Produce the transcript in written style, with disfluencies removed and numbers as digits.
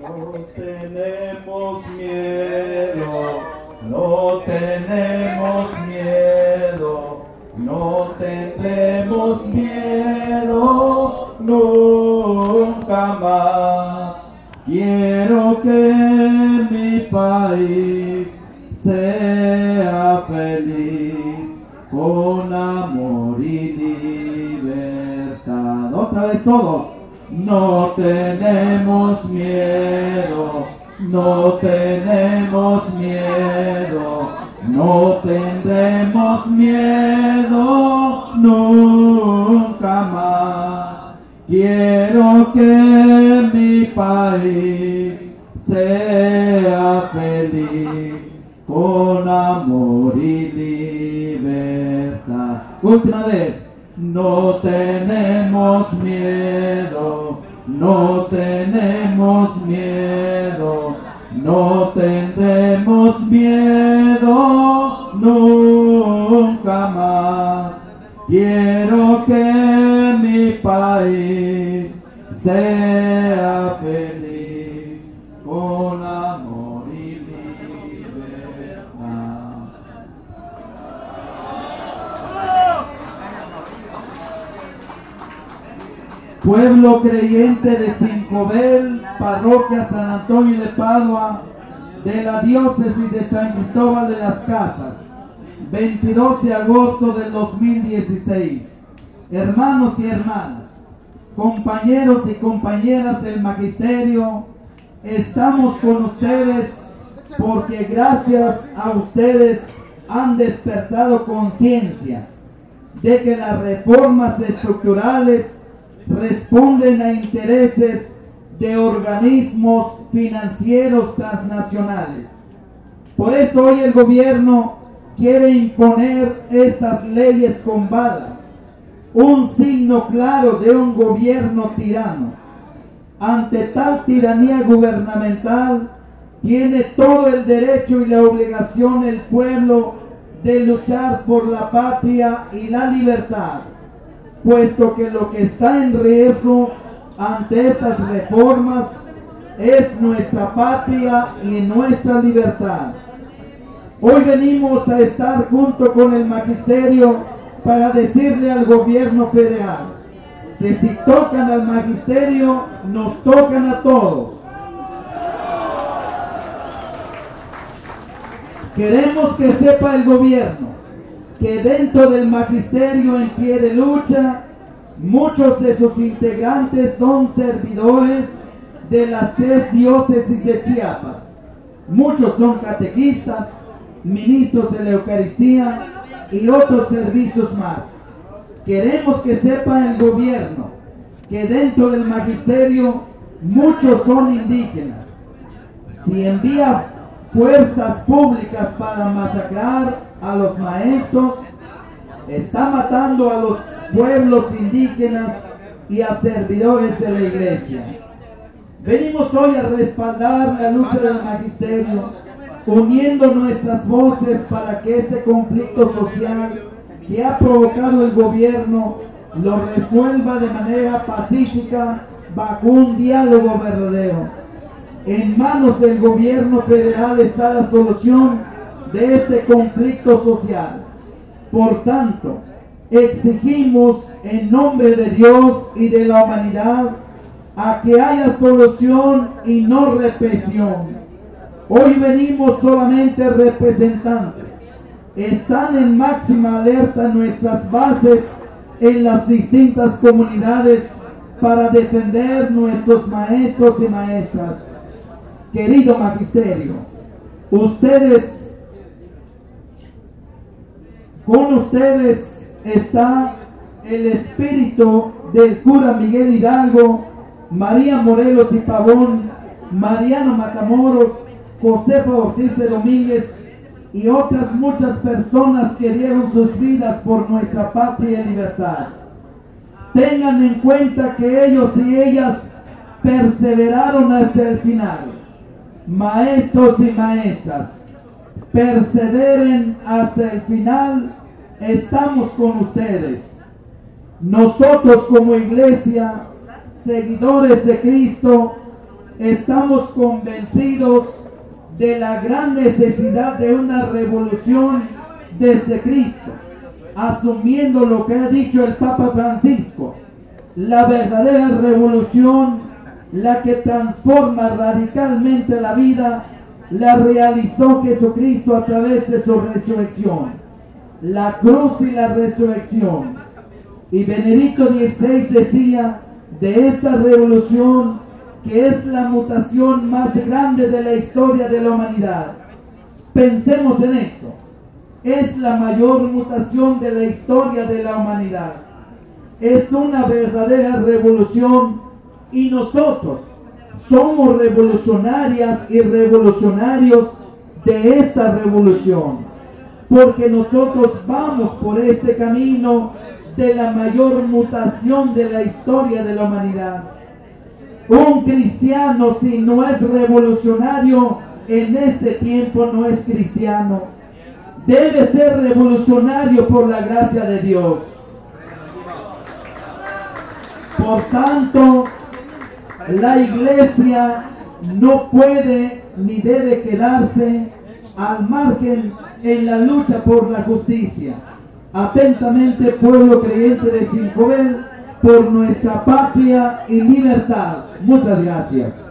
No tenemos miedo, no tenemos miedo, no tendremos miedo nunca más. Quiero que mi país sea feliz con amor y libertad. Otra vez todos. No tenemos miedo, no tenemos miedo, no tendremos miedo nunca más. Quiero que mi país sea feliz con amor y libertad. Última vez. No tenemos miedo, no tenemos miedo, no tendremos miedo nunca más. Quiero que mi país sea feliz con amor y libertad. Pueblo creyente de Cincobel, parroquia San Antonio de Padua, de la diócesis de San Cristóbal de las Casas, 22 de agosto del 2016. Hermanos y hermanas, compañeros y compañeras del magisterio, estamos con ustedes porque gracias a ustedes han despertado conciencia de que las reformas estructurales responden a intereses de organismos financieros transnacionales. Por eso hoy el gobierno quiere imponer estas leyes con balas, un signo claro de un gobierno tirano. Ante tal tiranía gubernamental, tiene todo el derecho y la obligación el pueblo de luchar por la patria y la libertad, puesto que lo que está en riesgo ante estas reformas es nuestra patria y nuestra libertad. Hoy venimos a estar junto con el magisterio para decirle al gobierno federal que si tocan al magisterio, nos tocan a todos. Queremos que sepa el gobierno que dentro del magisterio en pie de lucha, muchos de sus integrantes son servidores de las 3 diócesis de Chiapas. Muchos son catequistas, ministros de la Eucaristía y otros servicios más. Queremos que sepa el gobierno que dentro del magisterio muchos son indígenas. Si envía fuerzas públicas para masacrar a los maestros, está matando a los pueblos indígenas y a servidores de la iglesia. Venimos hoy a respaldar la lucha del magisterio, uniendo nuestras voces para que este conflicto social que ha provocado el gobierno lo resuelva de manera pacífica bajo un diálogo verdadero. En manos del gobierno federal está la solución de este conflicto social. Por tanto, exigimos en nombre de Dios y de la humanidad a que haya solución y no represión. Hoy venimos solamente representantes. Están en máxima alerta nuestras bases en las distintas comunidades para defender nuestros maestros y maestras. Querido magisterio, con ustedes está el espíritu del cura Miguel Hidalgo, María Morelos y Pavón, Mariano Matamoros, Josefa Ortiz de Domínguez y otras muchas personas que dieron sus vidas por nuestra patria y libertad. Tengan en cuenta que ellos y ellas perseveraron hasta el final. Maestros y maestras, perseveren hasta el final, estamos con ustedes. Nosotros como iglesia, seguidores de Cristo, estamos convencidos de la gran necesidad de una revolución desde Cristo, asumiendo lo que ha dicho el Papa Francisco. La verdadera revolución, la que transforma radicalmente la vida, la realizó Jesucristo a través de su resurrección, la cruz y la resurrección. Y Benedicto XVI decía de esta revolución que es la mutación más grande de la historia de la humanidad. Pensemos en esto. Es la mayor mutación de la historia de la humanidad. Es una verdadera revolución y nosotros somos revolucionarias y revolucionarios de esta revolución, porque nosotros vamos por este camino de la mayor mutación de la historia de la humanidad. Un cristiano, si no es revolucionario en este tiempo, no es cristiano. Debe ser revolucionario por la gracia de Dios. Por tanto, la Iglesia no puede ni debe quedarse al margen en la lucha por la justicia. Atentamente, pueblo creyente de Sincobel, por nuestra patria y libertad. Muchas gracias.